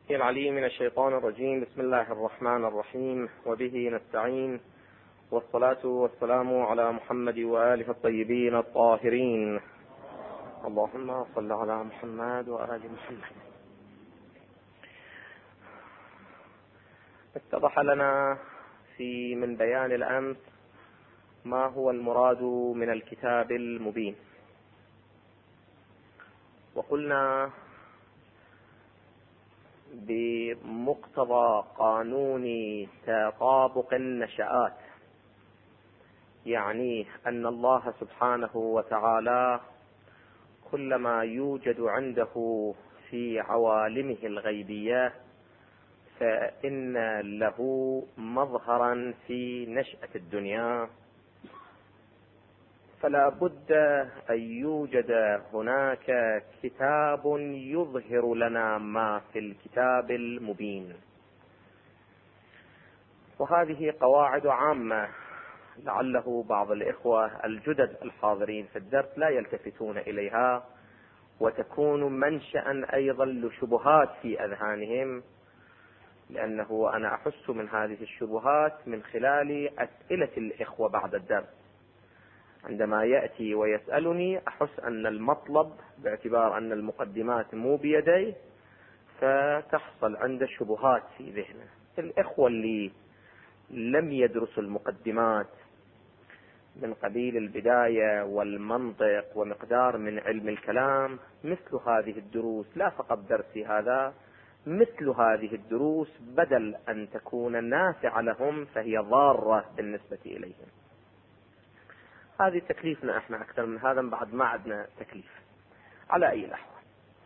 العليم من الشيطان الرجيم. بسم الله الرحمن الرحيم، وبه نستعين، والصلاة والسلام على محمد وآله الطيبين الطاهرين. اللهم صل على محمد وآل محمد. اتضح لنا من بيان الأمس ما هو المراد من الكتاب المبين، وقلنا بمقتضى قانون تطابق النشآت، يعني أن الله سبحانه وتعالى كلما يوجد عنده في عوالمه الغيبية فإن له مظهرا في نشأة الدنيا، فلا بد أن يوجد هناك كتاب يظهر لنا ما في الكتاب المبين. وهذه قواعد عامة لعله بعض الإخوة الجدد الحاضرين في الدرس لا يلتفتون إليها، وتكون منشأ أيضا لشبهات في أذهانهم، لأنه أنا أحس من هذه الشبهات من خلال أسئلة الإخوة بعد الدرس. عندما يأتي ويسألني أحس أن المطلب باعتبار أن المقدمات مو بيدي، فتحصل عنده شبهات في ذهنه. الإخوة اللي لم يدرسوا المقدمات من قبيل البداية والمنطق ومقدار من علم الكلام، مثل هذه الدروس، لا فقط درسي هذا، مثل هذه الدروس بدل أن تكون نافعة لهم فهي ضارة بالنسبة إليهم. هذه تكليفنا احنا أكثر من هذا، بعد ما عندنا تكليف. على أي الأحوال،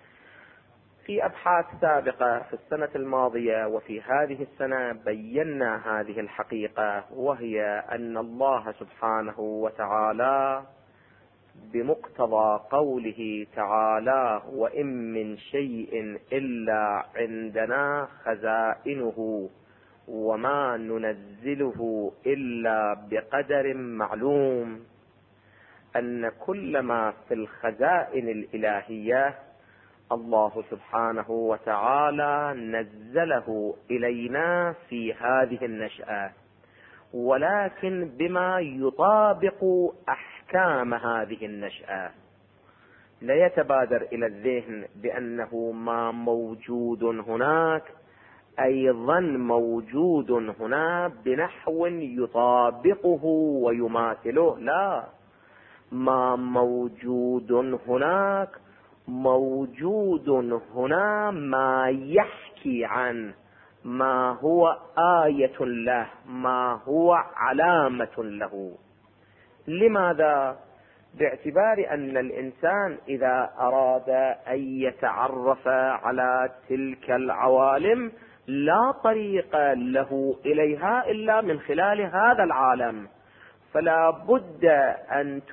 في أبحاث سابقة في السنة الماضية وفي هذه السنة بينا هذه الحقيقة، وهي أن الله سبحانه وتعالى بمقتضى قوله تعالى: وإن من شيء إلا عندنا خزائنه وما ننزله إلا بقدر معلوم، أن كل ما في الخزائن الإلهية الله سبحانه وتعالى نزله إلينا في هذه النشأة، ولكن بما يطابق أحكام هذه النشأة. لا يتبادر إلى الذهن بأنه ما موجود هناك أيضا موجود هنا بنحو يطابقه ويماثله، لا، ما موجود هناك موجود هنا ما يحكي عن ما هو آية له، ما هو علامة له. لماذا؟ باعتبار أن الإنسان إذا أراد أن يتعرف على تلك العوالم لا طريق له إليها إلا من خلال هذا العالم، فلا بد أن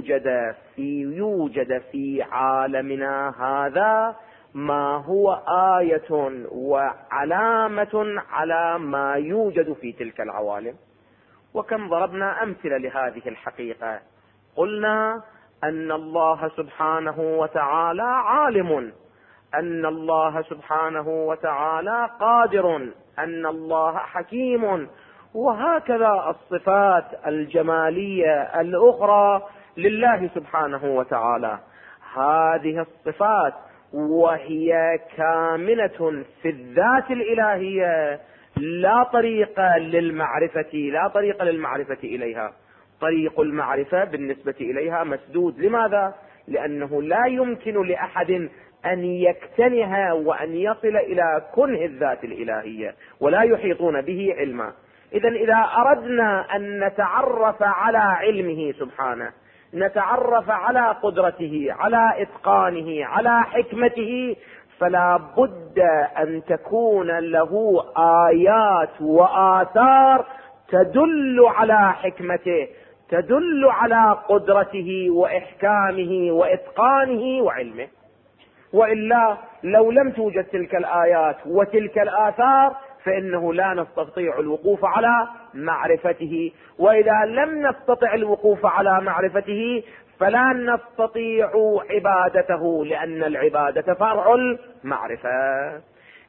يوجد في عالمنا هذا ما هو آية وعلامة على ما يوجد في تلك العوالم. وكم ضربنا أمثلة لهذه الحقيقة. قلنا أن الله سبحانه وتعالى عالم، أن الله سبحانه وتعالى قادر، أن الله حكيم، وهكذا الصفات الجمالية الأخرى لله سبحانه وتعالى. هذه الصفات وهي كامنة في الذات الإلهية لا طريق للمعرفة إليها. طريق المعرفة بالنسبة إليها مسدود. لماذا؟ لأنه لا يمكن لأحد أن يكتنها وأن يصل إلى كنه الذات الإلهية، ولا يحيطون به علما. إذا أردنا أن نتعرف على علمه سبحانه، نتعرف على قدرته، على إتقانه، على حكمته، فلا بد أن تكون له آيات وآثار تدل على حكمته، تدل على قدرته وإحكامه وإتقانه وعلمه. وإلا لو لم توجد تلك الآيات وتلك الآثار فإنه لا نستطيع الوقوف على معرفته، وإذا لم نستطع الوقوف على معرفته فلا نستطيع عبادته، لأن العبادة فرع المعرفة.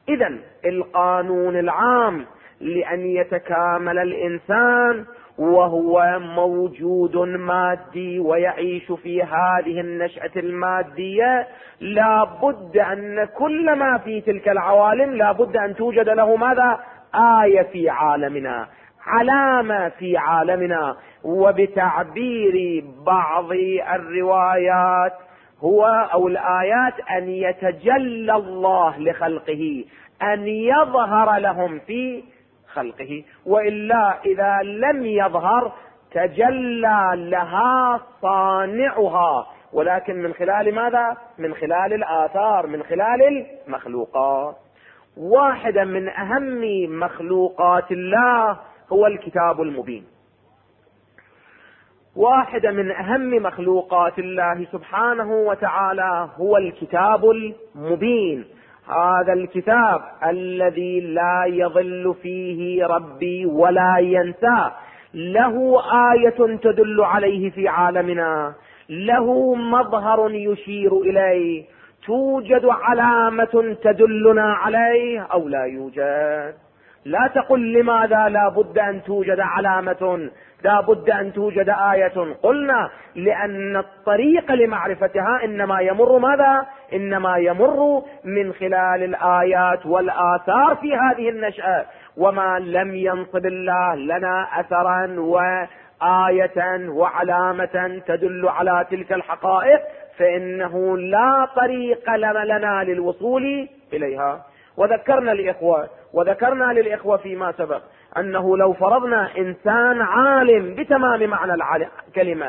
إذن القانون العام لأن يتكامل الإنسان وهو موجود مادي ويعيش في هذه النشأة المادية، لا بد أن كل ما في تلك العوالم لا بد أن توجد له ماذا؟ آية في عالمنا، علامة في عالمنا. وبتعبير بعض الروايات هو أو الآيات أن يتجلى الله لخلقه، أن يظهر لهم في خلقه، وإلا إذا لم يظهر تجلى لها صانعها، ولكن من خلال ماذا؟ من خلال الآثار، من خلال المخلوقات. واحدة من أهم مخلوقات الله هو الكتاب المبين. واحدة من أهم مخلوقات الله سبحانه وتعالى هو الكتاب المبين. هذا الكتاب الذي لا يضل فيه ربي ولا ينسى، له آية تدل عليه في عالمنا، له مظهر يشير إليه، توجد علامة تدلنا عليه أو لا يوجد. لا تقل لماذا لا بد أن توجد علامة، لا بد أن توجد آية. قلنا لأن الطريق لمعرفتها إنما يمر ماذا؟ إنما يمر من خلال الآيات والآثار في هذه النشأة. وما لم ينصب الله لنا أثرا وآية وعلامة تدل على تلك الحقائق فإنه لا طريق لنا للوصول إليها. وذكرنا للإخوة فيما سبق أنه لو فرضنا إنسان عالم بتمام معنى الكلمة،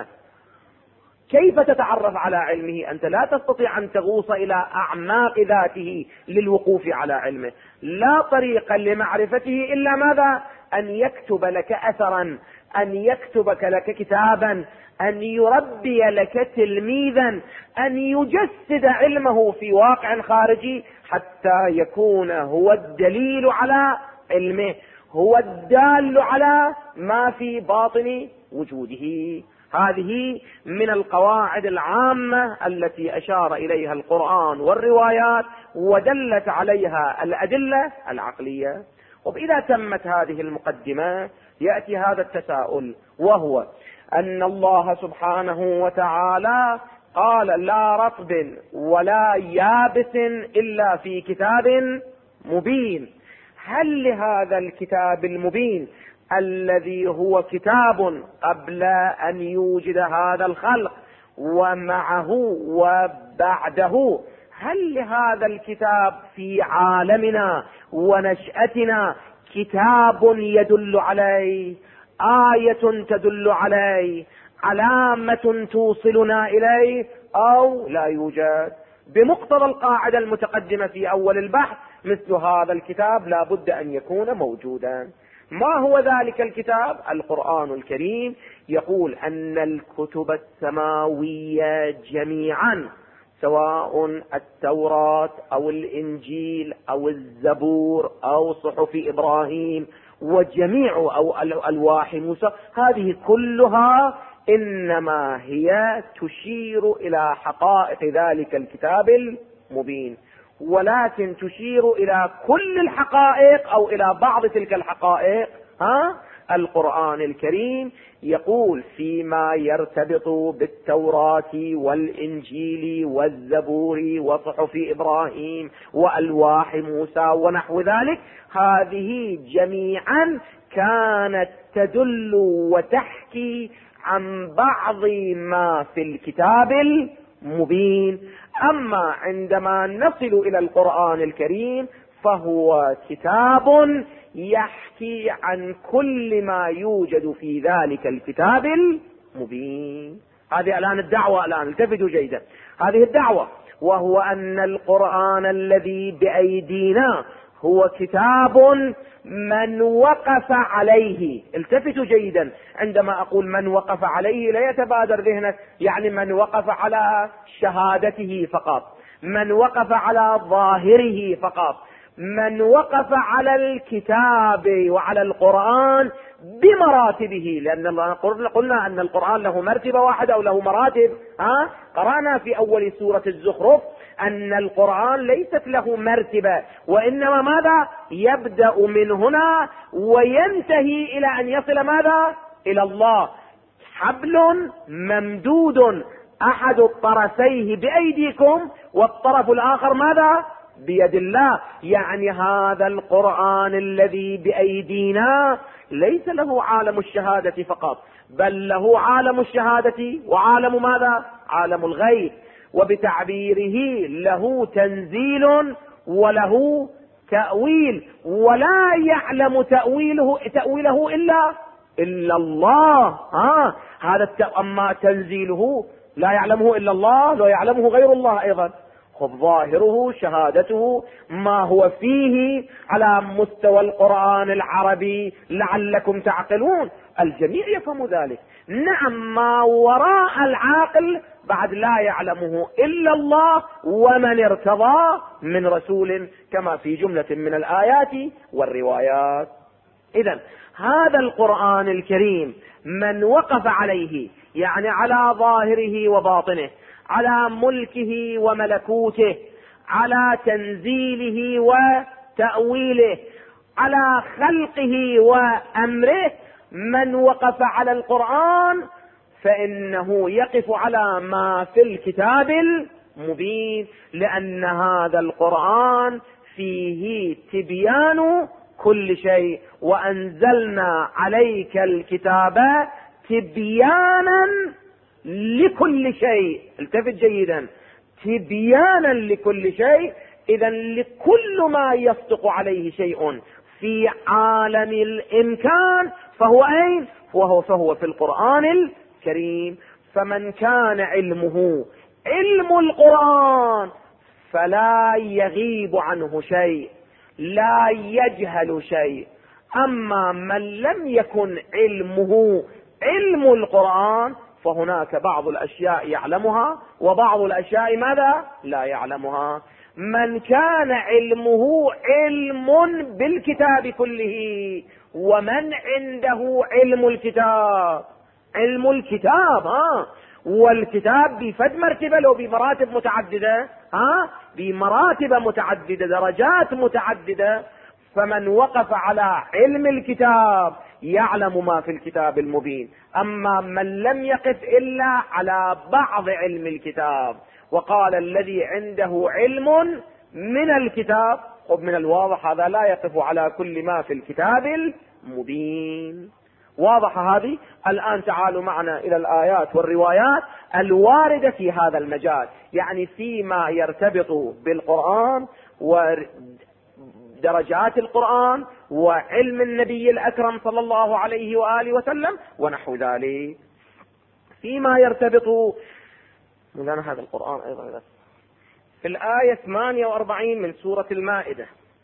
كيف تتعرف على علمه؟ أنت لا تستطيع أن تغوص إلى أعماق ذاته للوقوف على علمه. لا طريق لمعرفته إلا ماذا؟ أن يكتب لك أثرا، أن يكتب لك كتابا، أن يربي لك تلميذا، أن يجسد علمه في واقع خارجي حتى يكون هو الدليل على علمه، هو الدال على ما في باطن وجوده. هذه من القواعد العامة التي أشار إليها القرآن والروايات ودلت عليها الأدلة العقلية. وإذا تمت هذه المقدمة يأتي هذا التساؤل، وهو أن الله سبحانه وتعالى قال لا رطب ولا يابس إلا في كتاب مبين. هل لهذا الكتاب المبين الذي هو كتاب قبل أن يوجد هذا الخلق ومعه وبعده، هل لهذا الكتاب في عالمنا ونشأتنا كتاب يدل عليه، آية تدل عليه، علامة توصلنا إليه، أو لا يوجد؟ بمقتضى القاعدة المتقدمة في أول البحث مثل هذا الكتاب لا بد أن يكون موجودا. ما هو ذلك الكتاب؟ القرآن الكريم يقول أن الكتب السماوية جميعا، سواء التوراة أو الإنجيل أو الزبور أو صحف إبراهيم وجميع أو ألواح موسى، هذه كلها إنما هي تشير إلى حقائق ذلك الكتاب المبين، ولكن تشير إلى كل الحقائق أو إلى بعض تلك الحقائق. القرآن الكريم يقول فيما يرتبط بالتوراة والإنجيل والزبور وصحف إبراهيم وألواح موسى ونحو ذلك، هذه جميعا كانت تدل وتحكي عن بعض ما في الكتاب المبين. أما عندما نصل إلى القرآن الكريم فهو كتاب يحكي عن كل ما يوجد في ذلك الكتاب المبين. هذه الآن الدعوة، الآن التفتوا جيدا، هذه الدعوة، وهو أن القرآن الذي بأيدينا هو كتاب من وقف عليه. التفتوا جيدا، عندما أقول من وقف عليه لا يتبادر ذهنك يعني من وقف على شهادته فقط، من وقف على ظاهره فقط، من وقف على الكتاب وعلى القرآن بمراتبه، لأن قلنا أن القرآن له مرتبة واحدة أو له مراتب. قرأنا في أول سورة الزخرف أن القرآن ليست له مرتبة، وإنما ماذا؟ يبدأ من هنا وينتهي إلى أن يصل ماذا؟ إلى الله. حبل ممدود أحد الطرفيه بأيديكم والطرف الآخر ماذا؟ بيد الله. يعني هذا القرآن الذي بأيدينا ليس له عالم الشهادة فقط، بل له عالم الشهادة وعالم ماذا؟ عالم الغيب. وبتعبيره له تنزيل وله تأويل، ولا يعلم تأويله إلا الله. هذا أما تنزيله لا يعلمه إلا الله، لا يعلمه غير الله أيضا. خذ ظاهره شهادته ما هو فيه على مستوى القرآن العربي لعلكم تعقلون، الجميع يفهم ذلك. نعم، ما وراء العاقل بعد لا يعلمه إلا الله ومن ارتضى من رسول، كما في جملة من الآيات والروايات. إذن هذا القرآن الكريم من وقف عليه، يعني على ظاهره وباطنه، على ملكه وملكوته، على تنزيله وتأويله، على خلقه وأمره، من وقف على القرآن فإنه يقف على ما في الكتاب المبين، لأن هذا القرآن فيه تبيان كل شيء، وأنزلنا عليك الكتاب تبيانا لكل شيء. التفت جيدا، تبيانا لكل شيء. إذا لكل ما يصدق عليه شيء في عالم الإمكان فهو أين؟ فهو في القرآن الكريم. فمن كان علمه علم القرآن فلا يغيب عنه شيء، لا يجهل شيء. أما من لم يكن علمه علم القرآن فهناك بعض الأشياء يعلمها وبعض الأشياء ماذا؟ لا يعلمها. من كان علمه علم بالكتاب كله، ومن عنده علم الكتاب، علم الكتاب والكتاب بفد مرتبة له بمراتب متعددة، بمراتب متعددة، درجات متعددة. فمن وقف على علم الكتاب يعلم ما في الكتاب المبين. أما من لم يقف إلا على بعض علم الكتاب، وقال الذي عنده علم من الكتاب، ومن الواضح هذا لا يقف على كل ما في الكتاب المبين. واضح هذه؟ الآن تعالوا معنا إلى الآيات والروايات الواردة في هذا المجال، يعني فيما يرتبط بالقرآن ودرجات القرآن وعلم النبي الأكرم صلى الله عليه وآله وسلم ونحو ذلك. فيما يرتبط مولانا هذا القرآن أيضا في الآية 48 من سورة المائدة،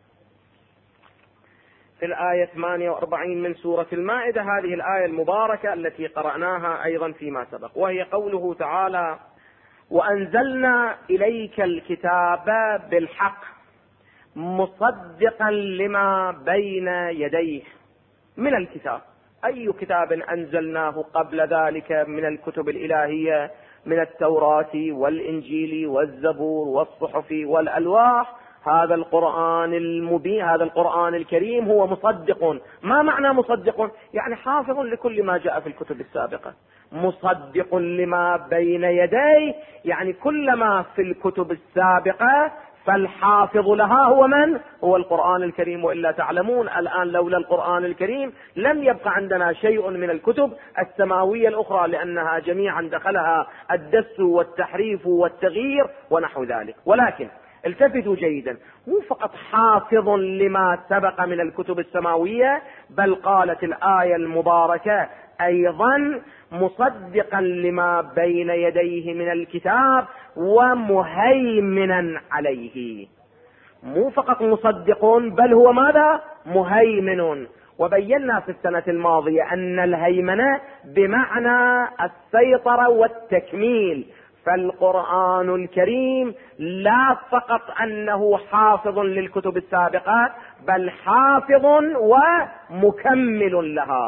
في الآية 48 من سورة المائدة، هذه الآية المباركة التي قرأناها أيضا فيما سبق، وهي قوله تعالى: وأنزلنا إليك الكتاب بالحق مصدقا لما بين يديه من الكتاب. أي كتاب أنزلناه قبل ذلك من الكتب الإلهية، من التوراة والإنجيل والزبور والصحف والألواح؟ هذا القرآن المبين، هذا القرآن الكريم هو مصدق. ما معنى مصدق؟ يعني حافظ لكل ما جاء في الكتب السابقة. مصدق لما بين يديه، يعني كل ما في الكتب السابقة فالحافظ لها هو من؟ هو القرآن الكريم. وإلا تعلمون الآن لولا القرآن الكريم لم يبقى عندنا شيء من الكتب السماوية الأخرى، لأنها جميعا دخلها الدس والتحريف والتغيير ونحو ذلك. ولكن التفتوا جيدا، مو فقط حافظ لما سبق من الكتب السماوية، بل قالت الآية المباركة أيضا مصدقا لما بين يديه من الكتاب ومهيمنا عليه. مو فقط مصدق، بل هو ماذا؟ مهيمن. وبينا في السنة الماضية أن الهيمنة بمعنى السيطرة والتكميل. فالقرآن الكريم لا فقط أنه حافظ للكتب السابقة، بل حافظ ومكمل لها.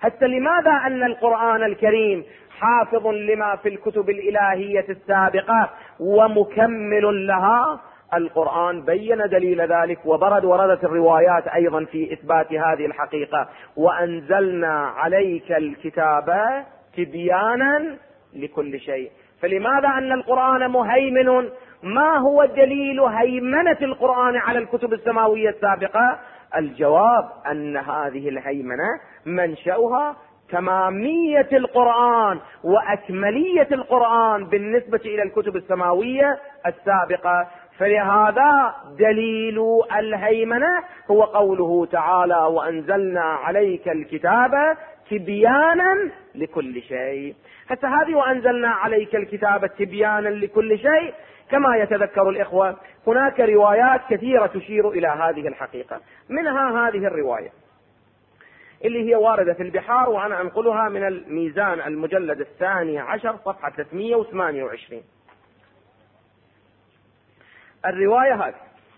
حتى لماذا أن القرآن الكريم حافظ لما في الكتب الإلهية السابقة ومكمل لها؟ القرآن بين دليل ذلك، وردت الروايات أيضا في إثبات هذه الحقيقة. وأنزلنا عليك الكتاب تبيانا لكل شيء. فلماذا أن القرآن مهيمن؟ ما هو دليل هيمنة القرآن على الكتب السماوية السابقة؟ الجواب أن هذه الهيمنة منشأها تمامية القرآن وأكملية القرآن بالنسبة إلى الكتب السماوية السابقة. فلهذا دليل الهيمنة هو قوله تعالى: وأنزلنا عليك الكتاب تبيانا لكل شيء. حتى هذه وأنزلنا عليك الكتاب تبيانا لكل شيء، كما يتذكر الإخوة هناك روايات كثيرة تشير إلى هذه الحقيقة. منها هذه الرواية اللي هي واردة في البحار، وأنا أنقلها من الميزان المجلد 12 صفحة 328. الرواية هذه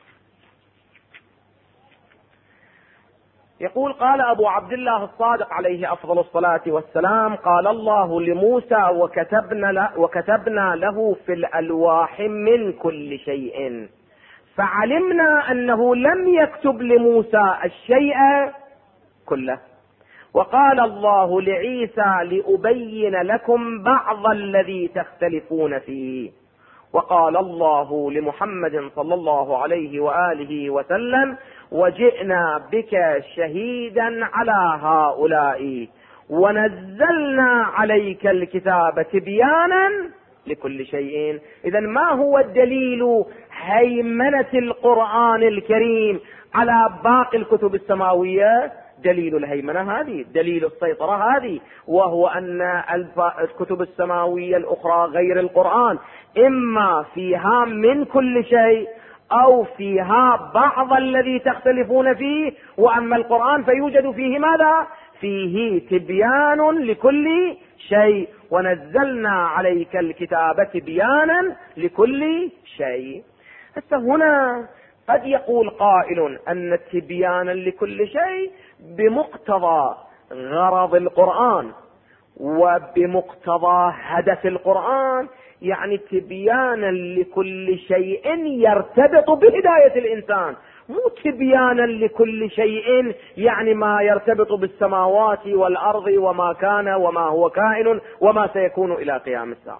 يقول: قال أبو عبد الله الصادق عليه أفضل الصلاة والسلام: قال الله لموسى: وكتبنا له في الألواح من كل شيء، فعلمنا أنه لم يكتب لموسى الشيء كله. وقال الله لعيسى: لأبين لكم بعض الذي تختلفون فيه. وقال الله لمحمد صلى الله عليه وآله وسلم: وجئنا بك شهيدا على هؤلاء ونزلنا عليك الكتاب تبيانا لكل شيء. إذا ما هو الدليل هيمنة القرآن الكريم على باقي الكتب السماوية؟ دليل الهيمنة هذه، دليل السيطرة هذه، وهو أن الكتب السماوية الأخرى غير القرآن إما فيها من كل شيء أو فيها بعض الذي تختلفون فيه، وأما القرآن فيوجد فيه ماذا؟ فيه تبيان لكل شيء. ونزلنا عليك الكتاب تبيانا لكل شيء. حتى هنا قد يقول قائل أن تبيانا لكل شيء بمقتضى غرض القرآن وبمقتضى هدف القرآن، يعني تبيانا لكل شيء يرتبط بهداية الإنسان، مو تبيانا لكل شيء يعني ما يرتبط بالسماوات والأرض وما كان وما هو كائن وما سيكون إلى قيام الساعة.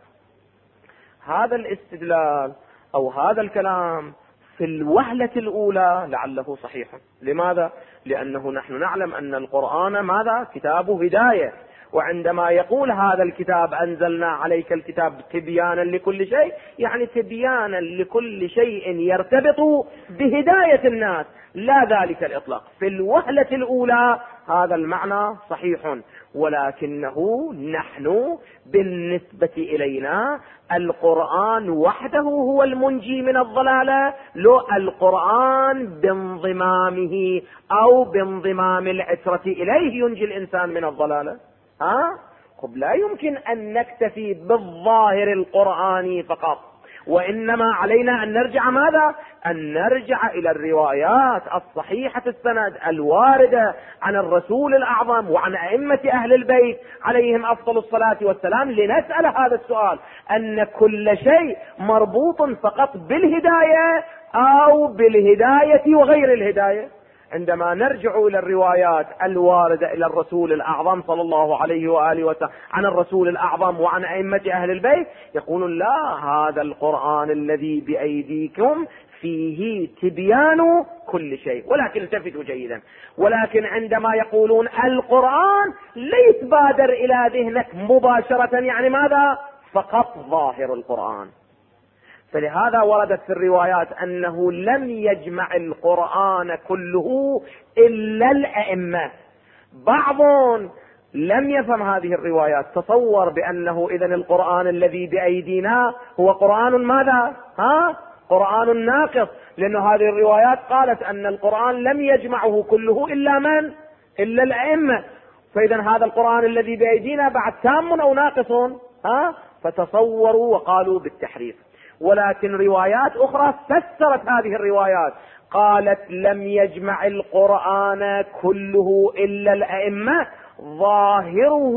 هذا الاستدلال أو هذا الكلام في الوهلة الأولى لعله صحيح. لماذا؟ لأنه نحن نعلم أن القرآن ماذا؟ كتاب هداية، وعندما يقول هذا الكتاب أنزلنا عليك الكتاب تبيانا لكل شيء، يعني تبيانا لكل شيء يرتبط بهداية الناس، لا ذلك الإطلاق. في الوهلة الأولى هذا المعنى صحيح، ولكنه نحن بالنسبة إلينا القرآن وحده هو المنجي من الضلالة، لو القرآن بانضمامه أو بانضمام العترة إليه ينجي الإنسان من الضلالة. لا يمكن أن نكتفي بالظاهر القرآني فقط، وإنما علينا أن نرجع ماذا؟ أن نرجع إلى الروايات الصحيحة السند الواردة عن الرسول الأعظم وعن أئمة أهل البيت عليهم أفضل الصلاة والسلام، لنسأل هذا السؤال: أن كل شيء مربوط فقط بالهداية أو بالهداية وغير الهداية؟ عندما نرجع إلى الروايات الواردة إلى الرسول الأعظم صلى الله عليه وآله وسلم عن الرسول الأعظم وعن أئمة أهل البيت، يقولون: لا، هذا القرآن الذي بأيديكم فيه تبيان كل شيء. ولكن التفتوا جيدا، ولكن عندما يقولون القرآن ليس بادر إلى ذهنك مباشرة، يعني ماذا؟ فقط ظاهر القرآن. فلهذا وردت في الروايات أنه لم يجمع القرآن كله إلا الأئمة. بعض لم يفهم هذه الروايات، تصور بأنه إذن القرآن الذي بأيدينا هو قرآن ماذا؟ قرآن ناقص، لأن هذه الروايات قالت أن القرآن لم يجمعه كله إلا من؟ إلا الأئمة. فإذن هذا القرآن الذي بأيدينا بعد تام أو ناقص؟ فتصوروا وقالوا بالتحريف. ولكن روايات أخرى فسرت هذه الروايات، قالت: لم يجمع القرآن كله إلا الأئمة، ظاهره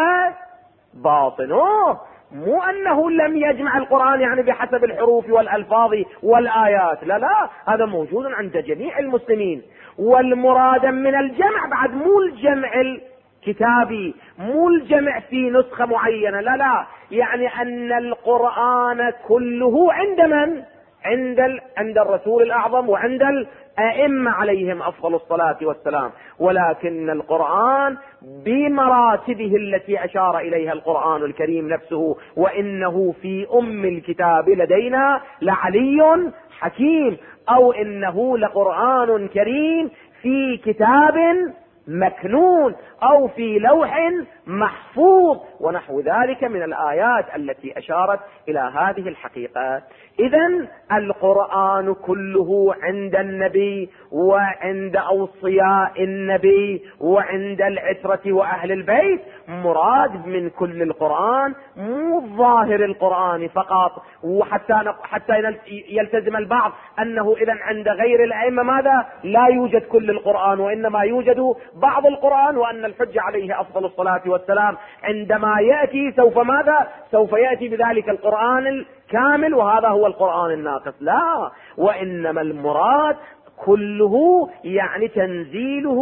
وباطنه، مو أنه لم يجمع القرآن يعني بحسب الحروف والألفاظ والآيات، لا لا، هذا موجود عند جميع المسلمين. والمراد من الجمع بعد مو الجمع الكتابي، مو الجمع في نسخة معينة، لا لا، يعني أن القرآن كله عند من؟ عند الرسول الأعظم وعند الأئمة عليهم أفضل الصلاة والسلام، ولكن القرآن بمراتبه التي أشار إليها القرآن الكريم نفسه، وإنه في أم الكتاب لدينا لعلي حكيم، أو إنه لقرآن كريم في كتاب مكنون، أو في لوح محفوظ، ونحو ذلك من الآيات التي أشارت إلى هذه الحقيقة. إذن القرآن كله عند النبي وعند أوصياء النبي وعند العترة وأهل البيت، مراد من كل القرآن، مو ظاهر القرآن فقط، حتى يلتزم البعض أنه إذن عند غير الأئمة ماذا؟ لا يوجد كل القرآن، وإنما يوجد بعض القرآن، وأن الحج عليه أفضل الصلاة والسلام عندما يأتي سوف ماذا؟ سوف يأتي بذلك القرآن الكامل، وهذا هو القرآن الناقص، لا، وإنما المراد كله يعني تنزيله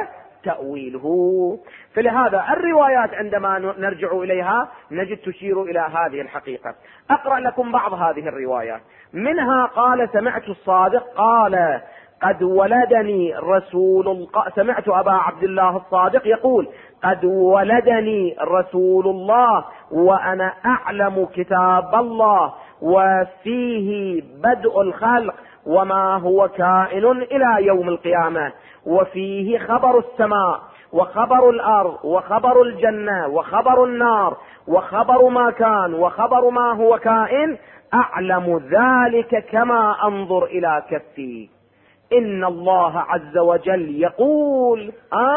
وتأويله. فلهذا الروايات عندما نرجع إليها نجد تشير إلى هذه الحقيقة. أقرأ لكم بعض هذه الروايات. منها قال: سمعت الصادق قال: قد ولدني سمعت أبا عبد الله الصادق يقول: قد ولدني رسول الله وأنا أعلم كتاب الله وفيه بدء الخلق وما هو كائن إلى يوم القيامة، وفيه خبر السماء وخبر الأرض وخبر الجنة وخبر النار وخبر ما كان وخبر ما هو كائن، أعلم ذلك كما أنظر إلى كفي. إن الله عز وجل يقول: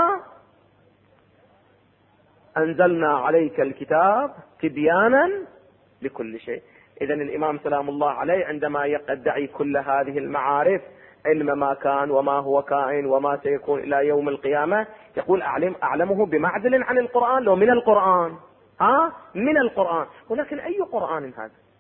أنزلنا عليك الكتاب تبيانا لكل شيء. إذن الإمام سلام الله عليه عندما يدعي كل هذه المعارف، علم ما كان وما هو كائن وما سيكون إلى يوم القيامة، يقول أعلمه بمعزل عن القرآن، لو من القرآن من القرآن. ولكن أي قرآن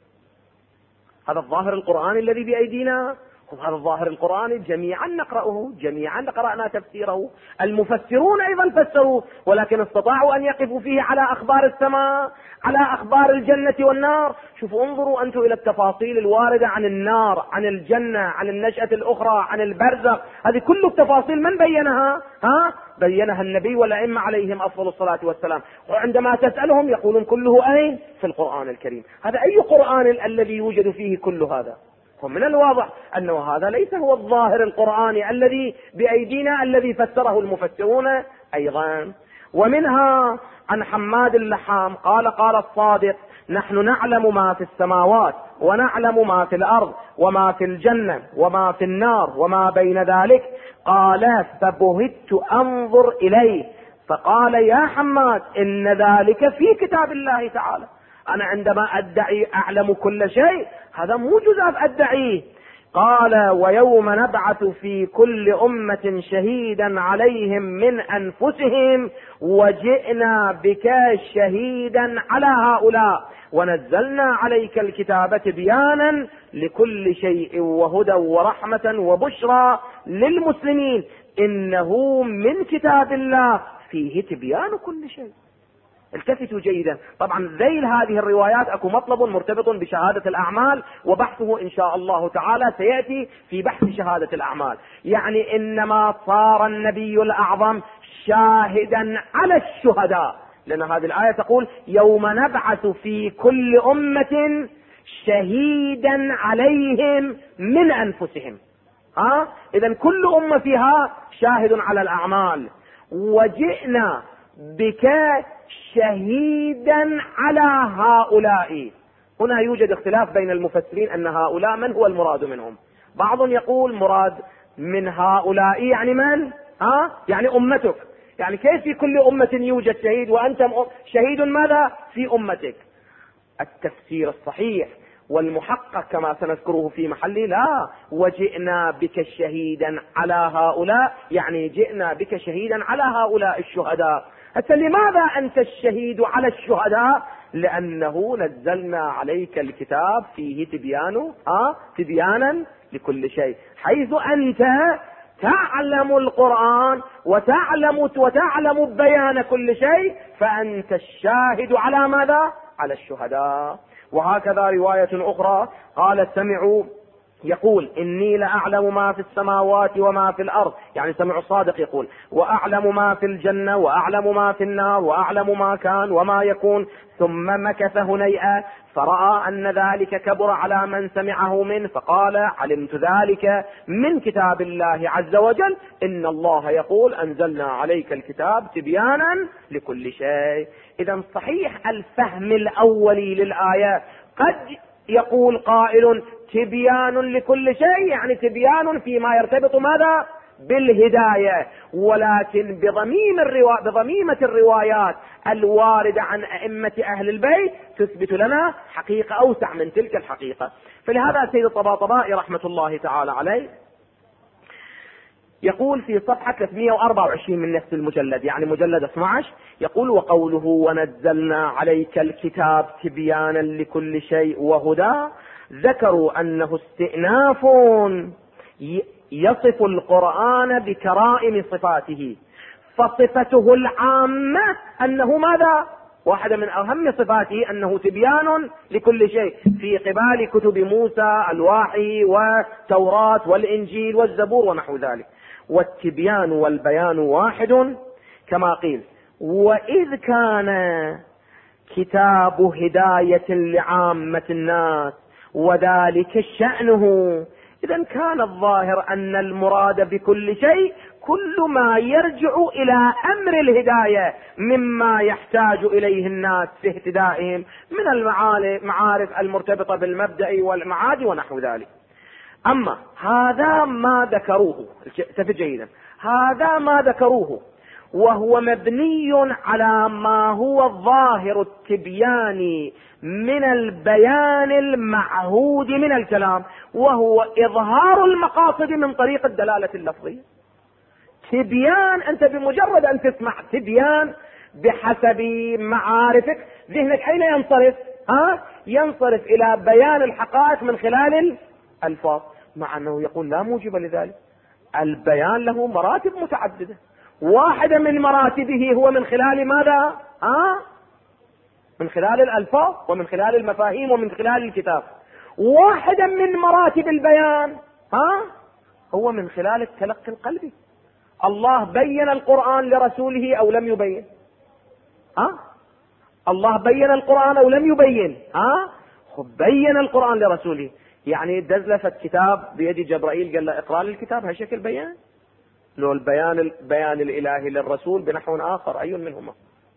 هذا الظاهر القرآن الذي بأيدينا، هذا الظاهر القرآن جميعا نقرأه، جميعا قرأنا تفسيره، المفسرون أيضا فسروا، ولكن استطاعوا أن يقفوا فيه على أخبار السماء، على أخبار الجنة والنار. شوفوا، انظروا أنتم إلى التفاصيل الواردة عن النار، عن الجنة، عن النشأة الأخرى، عن البرزخ، هذه كل التفاصيل من بينها؟ بينها النبي والأئمة عليهم أفضل الصلاة والسلام. وعندما تسألهم يقولون كله أين؟ في القرآن الكريم. هذا أي قرآن الذي يوجد فيه كل هذا؟ ومن الواضح أنه هذا ليس هو الظاهر القرآني الذي بأيدينا الذي فسره المفسرون أيضا. ومنها عن حماد اللحام قال: قال الصادق: نحن نعلم ما في السماوات ونعلم ما في الأرض وما في الجنة وما في النار وما بين ذلك. قال: فبهت أنظر إليه، فقال: يا حماد إن ذلك في كتاب الله تعالى. أنا عندما أدعي أعلم كل شيء، هذا مو جزء أدعيه. قال: ويوم نبعث في كل أمة شهيدا عليهم من أنفسهم وجئنا بك شهيدا على هؤلاء ونزلنا عليك الكتاب تبيانا لكل شيء وهدى ورحمة وبشرى للمسلمين، إنه من كتاب الله فيه تبيان كل شيء. التفتوا جيدا. طبعا ذيل هذه الروايات اكو مطلب مرتبط بشهادة الاعمال، وبحثه ان شاء الله تعالى سيأتي في بحث شهادة الاعمال. يعني انما صار النبي الاعظم شاهدا على الشهداء، لان هذه الآية تقول: يوم نبعث في كل أمة شهيدا عليهم من انفسهم. اذا كل أمة فيها شاهد على الاعمال. وجئنا بك شهيدا على هؤلاء. هنا يوجد اختلاف بين المفسرين أن هؤلاء من هو المراد منهم. بعض يقول مراد من هؤلاء يعني من؟ يعني أمتك. يعني كيف في كل أمة يوجد شهيد وأنت شهيد ماذا؟ في أمتك. التفسير الصحيح والمحقق كما سنذكره في محله: لا، وجئنا بك شهيدا على هؤلاء، يعني جئنا بك شهيدا على هؤلاء الشهداء. هسه لماذا أنت الشهيد على الشهداء؟ لأنه نزلنا عليك الكتاب فيه تبيانا لكل شيء. حيث أنت تعلم القرآن وتعلم بيان كل شيء، فأنت الشاهد على ماذا؟ على الشهداء. وهكذا رواية أخرى قال سمعوا يقول إني لأعلم ما في السماوات وما في الأرض، يعني سمع الصادق يقول وأعلم ما في الجنة وأعلم ما في النار وأعلم ما كان وما يكون، ثم مكث هنيئا فرأى أن ذلك كبر على من سمعه منه، فقال علمت ذلك من كتاب الله عز وجل، إن الله يقول أنزلنا عليك الكتاب تبيانا لكل شيء. إذا صحيح الفهم الأولي للآية، قد يقول قائل تبيان لكل شيء يعني تبيان فيما يرتبط ماذا؟ بالهداية، ولكن بضميمة الروايات الواردة عن أئمة أهل البيت تثبت لنا حقيقة أوسع من تلك الحقيقة. فلهذا سيد الطباطبائي رحمة الله تعالى عليه يقول في صفحة 324 من نفس المجلد، يعني مجلد 12، يقول وقوله ونزلنا عليك الكتاب تبيانا لكل شيء وهدى، ذكروا أنه استئناف يصف القرآن بكرائم صفاته، فصفته العامة أنه ماذا؟ واحدة من أهم صفاته أنه تبيان لكل شيء في قبال كتب موسى الوحي والتوراة والإنجيل والزبور ونحو ذلك. والتبيان والبيان واحد كما قيل، وإذ كان كتاب هداية لعامة الناس وذلك شأنه، إذا كان الظاهر أن المراد بكل شيء كل ما يرجع إلى أمر الهداية مما يحتاج إليه الناس في اهتدائهم من المعارف المرتبطة بالمبدأ والمعاد ونحو ذلك. أما هذا ما ذكروه، التفت جيدا، هذا ما ذكروه وهو مبني على ما هو ظاهر التبيان من البيان المعهود من الكلام، وهو إظهار المقاصد من طريق الدلالة اللفظية. تبيان، أنت بمجرد أن تسمع تبيان بحسب معارفك ذهنك أين ينصرف؟ ينصرف إلى بيان الحقائق من خلال الألفاظ، مع أنه يقول لا موجب لذلك. البيان له مراتب متعددة، واحدة من مراتبه هو من خلال ماذا؟ من خلال الألفاظ ومن خلال المفاهيم ومن خلال الكتاب. واحدة من مراتب البيان هو من خلال التلقي القلبي. الله بين القرآن لرسوله أو لم يبين؟ الله بين القرآن أو لم يبين؟ بين القرآن لرسوله. يعني دزلفت كتاب بيد جبرائيل قال له اقرأ الكتاب، هالشكل بيان؟ لو البيان الإلهي للرسول بنحو آخر، أي منهما؟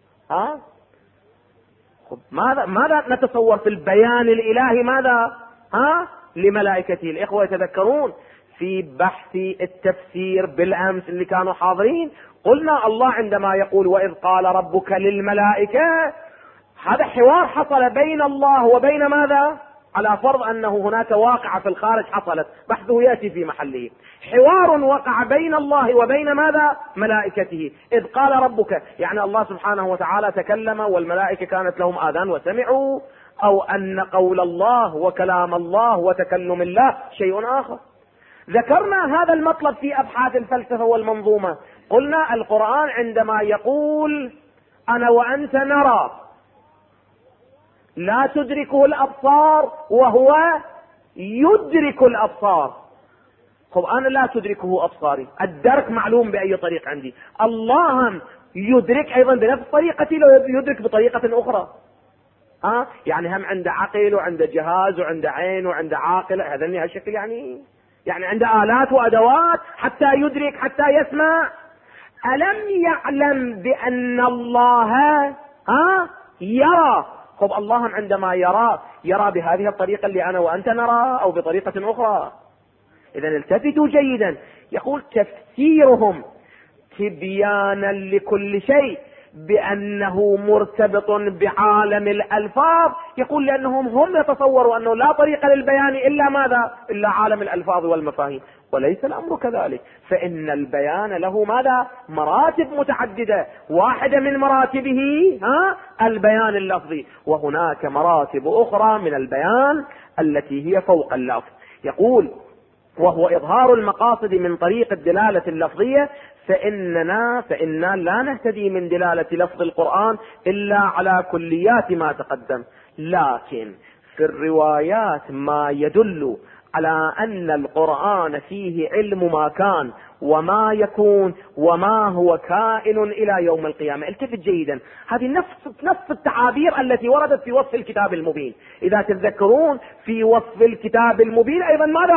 ماذا نتصور في البيان الإلهي؟ ماذا لملائكته؟ الإخوة يتذكرون في بحث التفسير بالأمس اللي كانوا حاضرين، قلنا الله عندما يقول وإذ قال ربك للملائكة، هذا حوار حصل بين الله وبين ماذا؟ على فرض أنه هناك واقعة في الخارج حصلت، بحثه يأتي في محله. حوار وقع بين الله وبين ماذا؟ ملائكته. إذ قال ربك، يعني الله سبحانه وتعالى تكلم والملائكة كانت لهم آذان وسمعوا، أو أن قول الله وكلام الله وتكلم الله شيء آخر. ذكرنا هذا المطلب في أبحاث الفلسفة والمنظومة، قلنا القرآن عندما يقول أنا وأنت نرى لا تدركه الأبصار وهو يدرك الأبصار. أنا لا تدركه أبصاري، الدرك معلوم بأي طريق عندي، الله يدرك أيضا بنفس طريقتي لو يدرك بطريقة أخرى. يعني هم عنده عقل وعنده جهاز وعنده عين وعنده عاقل، هذا من هالشكل، يعني عنده آلات وأدوات حتى يدرك حتى يسمع. ألم يعلم بأن الله يرى؟ الله عندما يرى بهذه الطريقة اللي أنا وأنت نرى أو بطريقة أخرى. إذا التفتوا جيدا، يقول تفسيرهم تبيانا لكل شيء بأنه مرتبط بعالم الألفاظ، يقول لأنهم هم يتصوروا أنه لا طريق للبيان إلا ماذا؟ إلا عالم الألفاظ والمفاهيم. وليس الأمر كذلك، فإن البيان له ماذا؟ مراتب متعددة، واحدة من مراتبه البيان اللفظي، وهناك مراتب أخرى من البيان التي هي فوق اللفظ. يقول: وهو إظهار المقاصد من طريق الدلالة اللفظية، فإننا لا نهتدي من دلالة لفظ القرآن إلا على كليات ما تقدم، لكن في الروايات ما يدل على أن القرآن فيه علم ما كان وما يكون وما هو كائن إلى يوم القيامة. التفت جيدا، هذه نفس التعابير التي وردت في وصف الكتاب المبين. إذا تتذكرون في وصف الكتاب المبين أيضا ماذا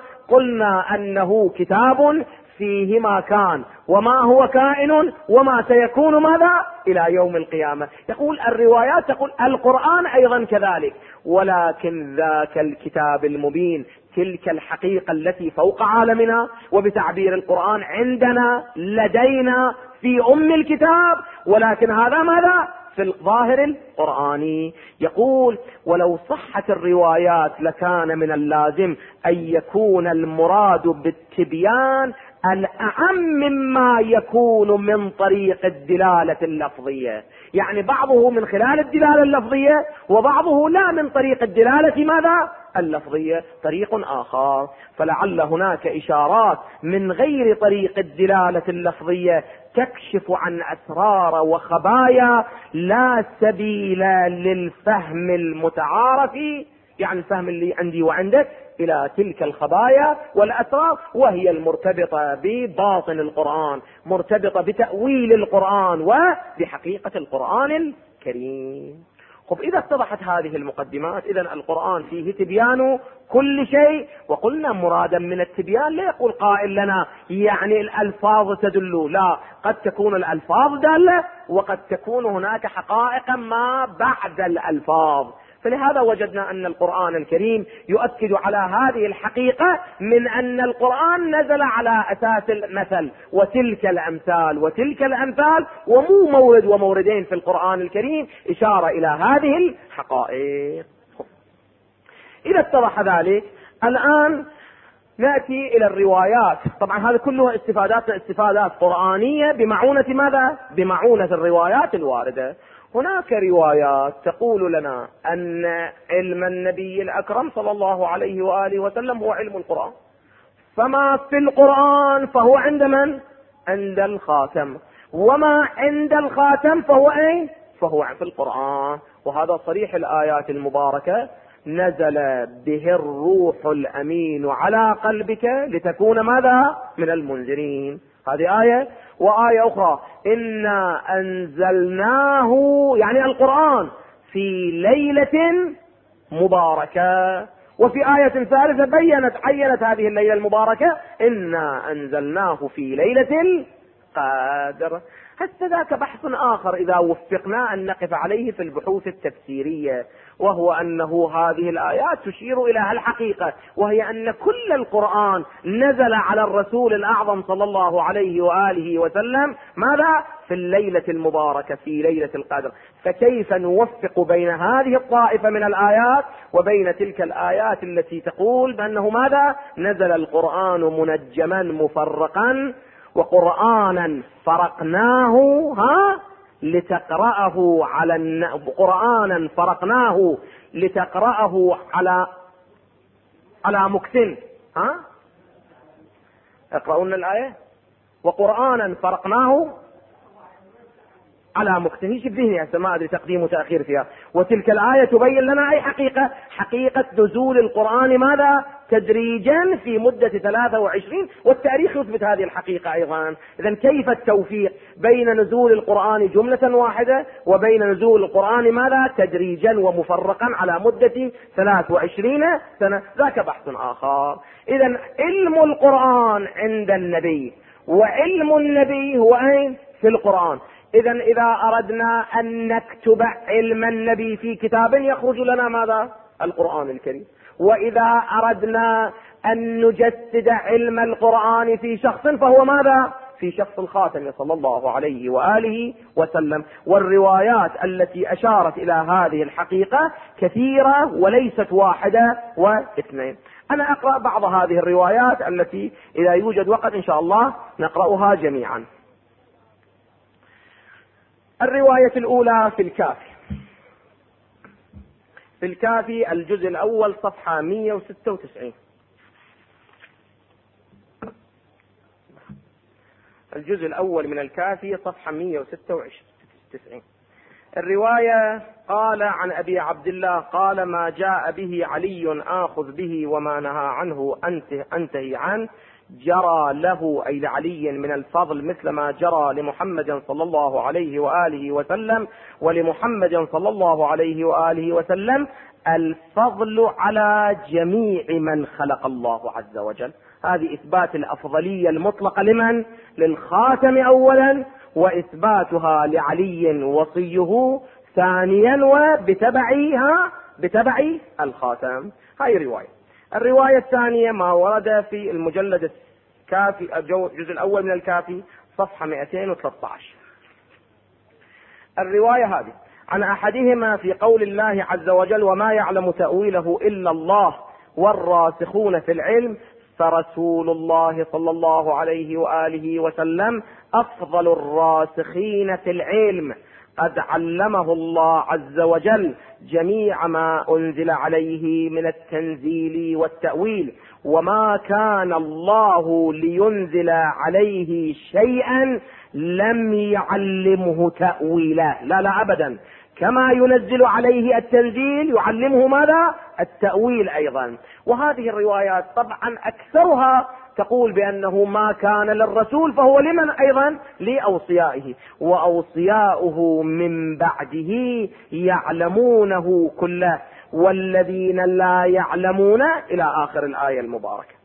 قلنا أنه كتاب فيه ما كان وما هو كائن وما سيكون ماذا إلى يوم القيامة. يقول الروايات تقول القرآن أيضا كذلك، ولكن ذاك الكتاب المبين تلك الحقيقة التي فوق عالمنا، وبتعبير القرآن عندنا لدينا في أم الكتاب، ولكن هذا ماذا في الظاهر القرآني. يقول: ولو صحت الروايات لكان من اللازم أن يكون المراد بالتبيان الأعم مما يكون من طريق الدلالة اللفظية، يعني بعضه من خلال الدلالة اللفظية وبعضه لا من طريق الدلالة ماذا اللفظية، طريق آخر. فلعل هناك إشارات من غير طريق الدلالة اللفظية تكشف عن أسرار وخبايا لا سبيل للفهم المتعارف، يعني الفهم اللي عندي وعندك، إلى تلك الخبايا والأسرار، وهي المرتبطة بباطن القرآن، مرتبطة بتأويل القرآن وبحقيقة القرآن الكريم. خب، إذا اتضحت هذه المقدمات، إذن القرآن فيه تبيان كل شيء. وقلنا مرادا من التبيان لا يقول قائل لنا يعني الألفاظ تدل، لا، قد تكون الألفاظ دالة وقد تكون هناك حقائق ما بعد الألفاظ. فلهذا وجدنا أن القرآن الكريم يؤكد على هذه الحقيقة من أن القرآن نزل على أساس المثل، وتلك الأمثال ومو مورد وموردين في القرآن الكريم إشارة إلى هذه الحقائق. إذا اتضح ذلك، الآن نأتي إلى الروايات. طبعا هذا كله استفادات قرآنية بمعونة ماذا؟ بمعونة الروايات الواردة. هناك روايات تقول لنا أن علم النبي الأكرم صلى الله عليه وآله وسلم هو علم القرآن، فما في القرآن فهو عند من؟ عند الخاتم، وما عند الخاتم فهو أين؟ فهو في القرآن. وهذا صريح الآيات المباركة: نزل به الروح الأمين على قلبك لتكون ماذا؟ من المنذرين. هذه آية. وآية أخرى: إنا أنزلناه، يعني القرآن، في ليلة مباركة. وفي آية ثالثة عينت هذه الليلة المباركة: إنا أنزلناه في ليلة القدر. هسه ذاك بحث آخر إذا وفقنا أن نقف عليه في البحوث التفسيرية، وهو أنه هذه الآيات تشير إلى الحقيقة، وهي أن كل القرآن نزل على الرسول الأعظم صلى الله عليه وآله وسلم ماذا؟ في الليلة المباركة، في ليلة القدر. فكيف نوفق بين هذه الطائفة من الآيات وبين تلك الآيات التي تقول بأنه ماذا؟ نزل القرآن منجما مفرقا وقرآنا فرقناه لتقرأه قرآنا فرقناه لتقرأه على مكث. اقرأون الآية: وقرآنا فرقناه على مكث. هي بذهني هسه ما أدري تقديم وتأخير فيها. وتلك الآية تبين لنا أي حقيقة نزول القرآن ماذا؟ تدريجا في مدة 23، والتاريخ يثبت هذه الحقيقة أيضا. إذن كيف التوفيق بين نزول القرآن جملة واحدة وبين نزول القرآن ماذا؟ تدريجا ومفرقا على مدة 23 سنة؟ ذاك بحث آخر. إذن علم القرآن عند النبي، وعلم النبي هو أين؟ في القرآن. إذا أردنا أن نكتب علم النبي في كتاب يخرج لنا ماذا؟ القرآن الكريم. وإذا أردنا أن نجسد علم القرآن في شخص فهو ماذا؟ في شخص الخاتم صلى الله عليه وآله وسلم. والروايات التي أشارت إلى هذه الحقيقة كثيرة وليست واحدة واثنين. أنا أقرأ بعض هذه الروايات التي إذا يوجد وقت إن شاء الله نقرأها جميعا. الرواية الأولى في الكافي، في الكافي الجزء الأول صفحة 196. الجزء الأول من الكافي صفحة 196. الرواية: قال عن أبي عبد الله قال: ما جاء به علي آخذ به وما نهى عنه أنتهي عنه، جرى له أي لعلي من الفضل مثل ما جرى لمحمد صلى الله عليه وآله وسلم، ولمحمد صلى الله عليه وآله وسلم الفضل على جميع من خلق الله عز وجل. هذه إثبات الأفضلية المطلقة لمن؟ للخاتم أولا، وإثباتها لعلي وصيه ثانيا، بتبع الخاتم. هاي رواية. الرواية الثانية ما ورد في المجلد الكافي الجزء الأول من الكافي صفحة 213. الرواية هذه عن أحدهما في قول الله عز وجل: وما يعلم تأويله إلا الله والراسخون في العلم، فرسول الله صلى الله عليه وآله وسلم أفضل الراسخين في العلم، قد علمه الله عز وجل جميع ما أنزل عليه من التنزيل والتأويل، وما كان الله لينزل عليه شيئا لم يعلمه تأويله، لا أبدا، كما ينزل عليه التنزيل يعلمه ماذا؟ التأويل أيضا. وهذه الروايات طبعا أكثرها تقول بأنه ما كان للرسول فهو لمن أيضا؟ لأوصيائه، وأوصياؤه من بعده يعلمونه كله، والذين لا يعلمون إلى آخر الآية المباركة.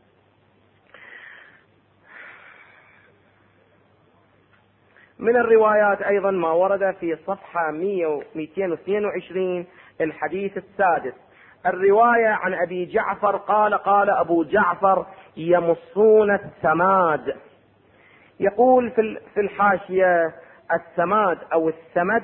من الروايات أيضا ما ورد في صفحة 222 الحديث السادس. الرواية عن أبي جعفر قال أبو جعفر: يمصون السماد. يقول في الحاشية: السماد أو السمد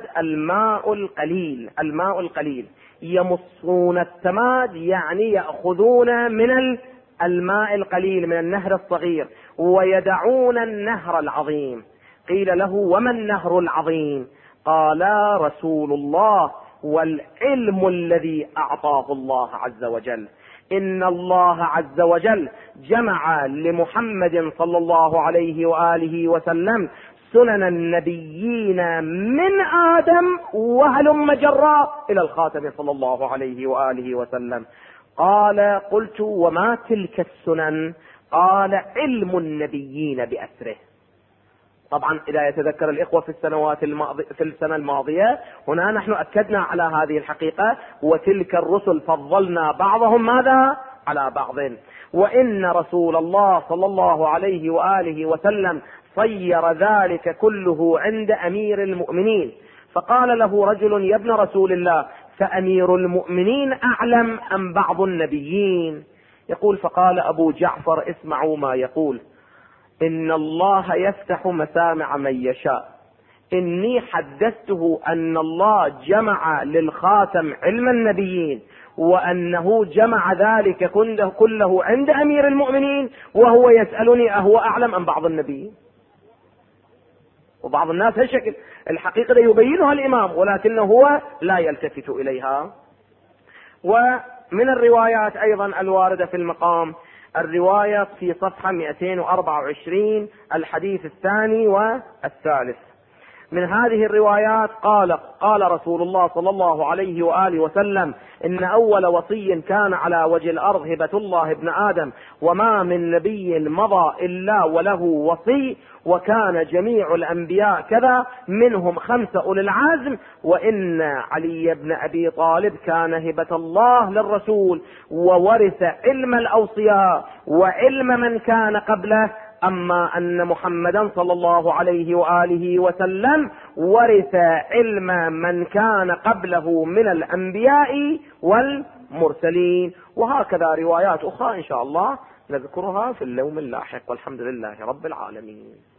الماء القليل. يمصون السماد يعني يأخذون من الماء القليل من النهر الصغير ويدعون النهر العظيم. قيل له: وما النهر العظيم؟ قال: رسول الله والعلم الذي أعطاه الله عز وجل. إن الله عز وجل جمع لمحمد صلى الله عليه وآله وسلم سنن النبيين من آدم وهلم جرا إلى الخاتم صلى الله عليه وآله وسلم. قال: قلت: وما تلك السنن؟ قال: علم النبيين بأسره. طبعا إذا يتذكر الإخوة في السنة الماضية هنا نحن أكدنا على هذه الحقيقة: وتلك الرسل فضلنا بعضهم ماذا على بعض. وإن رسول الله صلى الله عليه وآله وسلم صير ذلك كله عند أمير المؤمنين، فقال له رجل: يا ابن رسول الله، فأمير المؤمنين أعلم أم بعض النبيين؟ يقول: فقال أبو جعفر: اسمعوا ما يقول، إن الله يفتح مسامع من يشاء. إني حدثته أن الله جمع للخاتم علم النبيين، وأنه جمع ذلك كله عند أمير المؤمنين، وهو يسألني أهو أعلم أم بعض النبيين؟ وبعض الناس هالشكل، الحقيقة يبينها الإمام ولكنه هو لا يلتفت إليها. ومن الروايات أيضا الواردة في المقام الرواية في صفحة 224 الحديث الثاني والثالث. من هذه الروايات قال رسول الله صلى الله عليه وآله وسلم: إن أول وصي كان على وجه الأرض هبة الله ابن آدم، وما من نبي مضى إلا وله وصي، وكان جميع الأنبياء كذا، منهم 5 أولي العزم، وإن علي بن أبي طالب كان هبة الله للرسول، وورث علم الأوصياء وعلم من كان قبله، أما أن محمدا صلى الله عليه وآله وسلم ورث علم من كان قبله من الأنبياء والمرسلين. وهكذا روايات أخرى إن شاء الله نذكرها في اليوم اللاحق، والحمد لله رب العالمين.